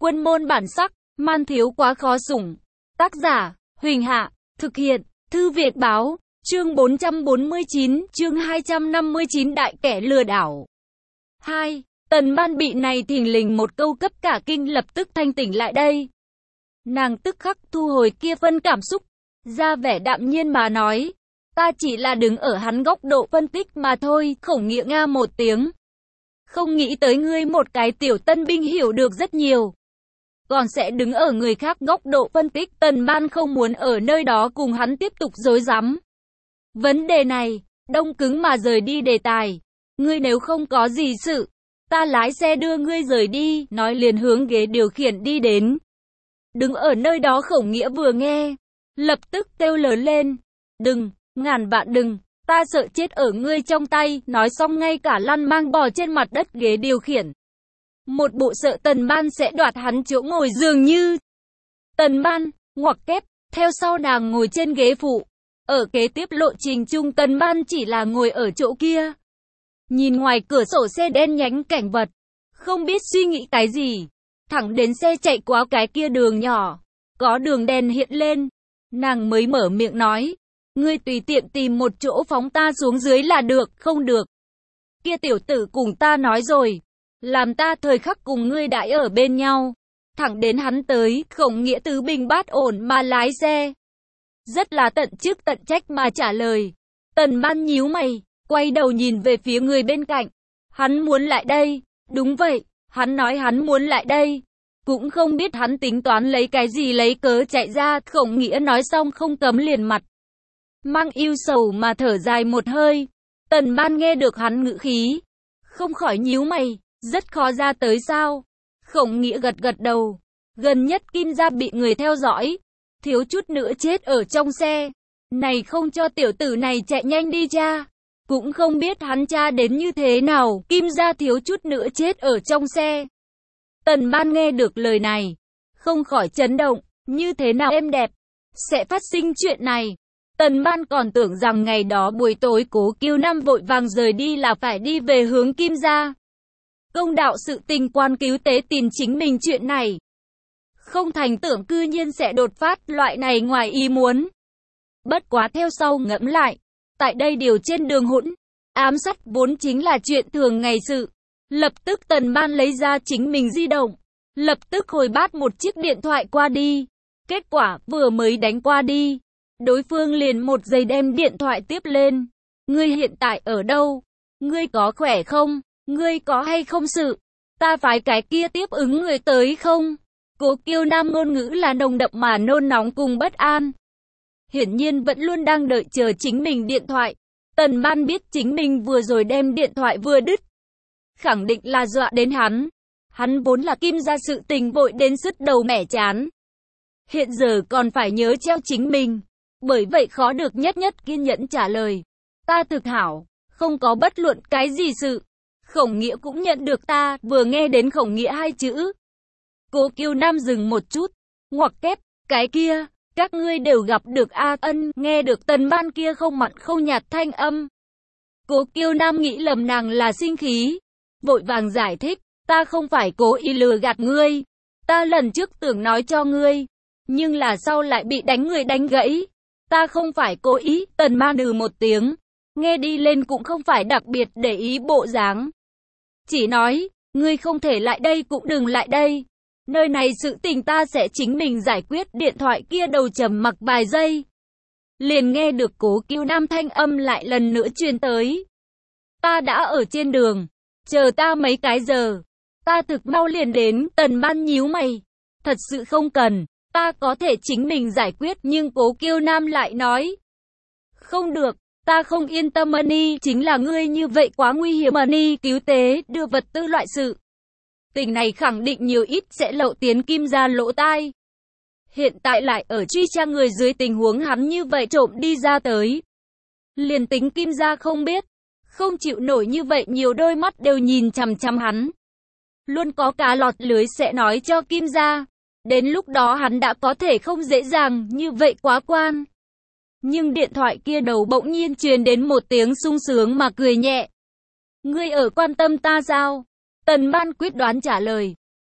Quân môn bản sắc, man thiếu quá khó sủng. Tác giả, Huỳnh Hạ, thực hiện, Thư Việt Báo, chương 449, chương 259 đại kẻ lừa đảo. 2. Tần Ban bị này thình lình một câu cấp cả kinh, lập tức thanh tỉnh lại đây. Nàng tức khắc thu hồi kia phân cảm xúc, ra vẻ đạm nhiên mà nói, ta chỉ là đứng ở hắn góc độ phân tích mà thôi. Khổng Nghĩa nga một tiếng. Không nghĩ tới ngươi một cái tiểu tân binh hiểu được rất nhiều, còn sẽ đứng ở người khác góc độ phân tích. Tần Ban không muốn ở nơi đó cùng hắn tiếp tục rối rắm vấn đề này, đông cứng mà rời đi đề tài. Ngươi nếu không có gì sự, ta lái xe đưa ngươi rời đi, nói liền hướng ghế điều khiển đi đến. Đứng ở nơi đó Khổng Nghĩa vừa nghe, lập tức kêu lớn lên, đừng, ngàn vạn đừng, ta sợ chết ở ngươi trong tay. Nói xong ngay cả lăn mang bò trên mặt đất ghế điều khiển, một bộ sợ Tần Ban sẽ đoạt hắn chỗ ngồi dường như. Tần Ban, ngoặc kép, theo sau nàng ngồi trên ghế phụ. Ở kế tiếp lộ trình chung Tần Ban chỉ là ngồi ở chỗ kia, nhìn ngoài cửa sổ xe đen nhánh cảnh vật, không biết suy nghĩ cái gì. Thẳng đến xe chạy qua cái kia đường nhỏ, có đường đèn hiện lên, nàng mới mở miệng nói, ngươi tùy tiện tìm một chỗ phóng ta xuống dưới là được. Không được, kia tiểu tử cùng ta nói rồi, làm ta thời khắc cùng ngươi đãi ở bên nhau. Thẳng đến hắn tới, Khổng Nghĩa tứ bình bát ổn mà lái xe, rất là tận chức tận trách mà trả lời. Tần Ban nhíu mày, quay đầu nhìn về phía người bên cạnh. Hắn muốn lại đây. Đúng vậy, hắn nói hắn muốn lại đây. Cũng không biết hắn tính toán lấy cái gì lấy cớ chạy ra. Khổng Nghĩa nói xong không cấm liền mặt mang ưu sầu mà thở dài một hơi. Tần Ban nghe được hắn ngữ khí, không khỏi nhíu mày, rất khó ra tới sao? Khổng Nghĩa gật gật đầu. Gần nhất Kim gia bị người theo dõi, thiếu chút nữa chết ở trong xe. Này không cho tiểu tử này chạy nhanh đi cha. Cũng không biết hắn cha đến như thế nào, Kim gia thiếu chút nữa chết ở trong xe. Tần Ban nghe được lời này, không khỏi chấn động. Như thế nào êm đẹp sẽ phát sinh chuyện này? Tần Ban còn tưởng rằng ngày đó buổi tối Cố Kiêu Nam vội vàng rời đi là phải đi về hướng Kim gia công đạo sự tình quan cứu tế tìm chính mình chuyện này. Không thành tưởng cư nhiên sẽ đột phát loại này ngoài ý muốn. Bất quá theo sau ngẫm lại, tại đây điều trên đường hỗn ám sát vốn chính là chuyện thường ngày sự. Lập tức Tần Ban lấy ra chính mình di động, lập tức hồi bát một chiếc điện thoại qua đi. Kết quả vừa mới đánh qua đi, đối phương liền một giây đem điện thoại tiếp lên. Ngươi hiện tại ở đâu? Ngươi có khỏe không? Ngươi có hay không sự? Ta phái cái kia tiếp ứng người tới không? Cố Kiêu Nam ngôn ngữ là nồng đậm mà nôn nóng cùng bất an. Hiển nhiên vẫn luôn đang đợi chờ chính mình điện thoại. Tần Ban biết chính mình vừa rồi đem điện thoại vừa đứt, khẳng định là dọa đến hắn. Hắn vốn là Kim gia sự tình vội đến sứt đầu mẻ chán, hiện giờ còn phải nhớ treo chính mình. Bởi vậy khó được nhất kiên nhẫn trả lời. Ta thực hảo, không có bất luận cái gì sự. Khổng Nghĩa cũng nhận được ta. Vừa nghe đến Khổng Nghĩa hai chữ, Cố Kiêu Nam dừng một chút, ngoặc kép, cái kia, các ngươi đều gặp được A Ân. Nghe được Tần Ban kia không mặn không nhạt thanh âm, Cố Kiêu Nam nghĩ lầm nàng là sinh khí, vội vàng giải thích, ta không phải cố ý lừa gạt ngươi. Ta lần trước tưởng nói cho ngươi, nhưng là sau lại bị người đánh gãy. Ta không phải cố ý. Tần Ban một tiếng, nghe đi lên cũng không phải đặc biệt để ý bộ dáng. Chỉ nói, ngươi không thể lại đây cũng đừng lại đây. Nơi này sự tình ta sẽ chính mình giải quyết. Điện thoại kia đầu trầm mặc vài giây, liền nghe được Cố Kiêu Nam thanh âm lại lần nữa truyền tới. Ta đã ở trên đường, chờ ta mấy cái giờ. Ta thực mau liền đến. Tần Ban nhíu mày, thật sự không cần, ta có thể chính mình giải quyết. Nhưng Cố Kiêu Nam lại nói, không được, ta không yên tâm. Money chính là ngươi như vậy quá nguy hiểm. Money cứu tế đưa vật tư loại sự tình này khẳng định nhiều ít sẽ lậu tiến Kim gia lỗ tai. Hiện tại lại ở truy tra người dưới tình huống hắn như vậy trộm đi ra tới, liền tính Kim gia không biết, không chịu nổi như vậy nhiều đôi mắt đều nhìn chằm chằm hắn, luôn có cá lọt lưới sẽ nói cho Kim gia. Đến lúc đó hắn đã có thể không dễ dàng như vậy quá quan. Nhưng điện thoại kia đầu bỗng nhiên truyền đến một tiếng sung sướng mà cười nhẹ. Ngươi ở quan tâm ta sao? Tần Ban quyết đoán trả lời.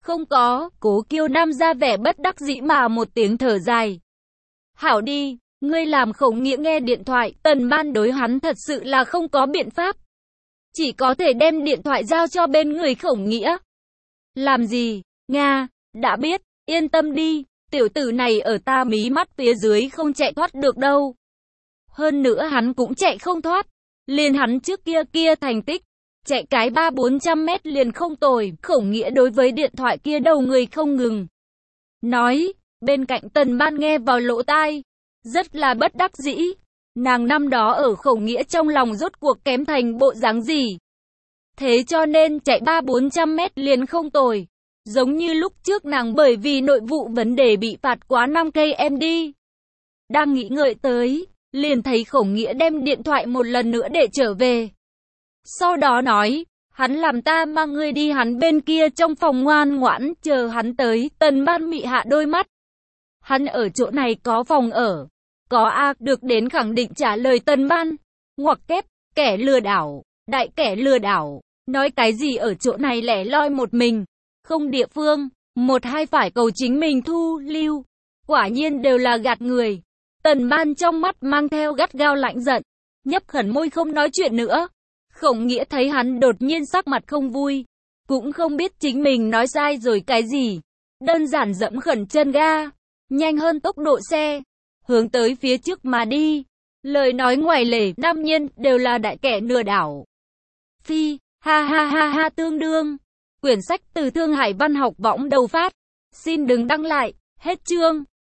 Không có, Cố Kiêu Nam ra vẻ bất đắc dĩ mà một tiếng thở dài. Hảo đi, ngươi làm Khổng Nghĩa nghe điện thoại, Tần Ban đối hắn thật sự là không có biện pháp. Chỉ có thể đem điện thoại giao cho bên người Khổng Nghĩa. Làm gì? Nga, đã biết, yên tâm đi, tiểu tử này ở ta mí mắt phía dưới không chạy thoát được đâu. Hơn nữa hắn cũng chạy không thoát. Liền hắn trước kia thành tích, chạy cái 300-400 mét liền không tồi. Khổng Nghĩa đối với điện thoại kia đầu người không ngừng nói, bên cạnh Tần Ban nghe vào lỗ tai, rất là bất đắc dĩ. Nàng năm đó ở Khổng Nghĩa trong lòng rốt cuộc kém thành bộ dáng gì. Thế cho nên chạy 300-400 mét liền không tồi. Giống như lúc trước nàng bởi vì nội vụ vấn đề bị phạt quá 5 cây em đi. Đang nghĩ ngợi tới, liền thấy Khổng Nghĩa đem điện thoại một lần nữa để trở về. Sau đó nói, hắn làm ta mang ngươi đi hắn bên kia trong phòng ngoan ngoãn, chờ hắn tới. Tần Ban mị hạ đôi mắt. Hắn ở chỗ này có phòng ở. Có a, được đến khẳng định trả lời Tần Ban. Ngoặc kép, kẻ lừa đảo, đại kẻ lừa đảo. Nói cái gì ở chỗ này lẻ loi một mình, không địa phương, một hai phải cầu chính mình thu lưu. Quả nhiên đều là gạt người. Tần Ban trong mắt mang theo gắt gao lạnh giận, nhấp khẩn môi không nói chuyện nữa. Khổng Nghĩa thấy hắn đột nhiên sắc mặt không vui, cũng không biết chính mình nói sai rồi cái gì. Đơn giản dẫm khẩn chân ga, nhanh hơn tốc độ xe, hướng tới phía trước mà đi. Lời nói ngoài lề, nam nhân đều là đại kẻ lừa đảo. Phi, ha ha ha ha tương đương. Quyển sách từ Thương Hải Văn học võng đầu phát. Xin đừng đăng lại, hết chương.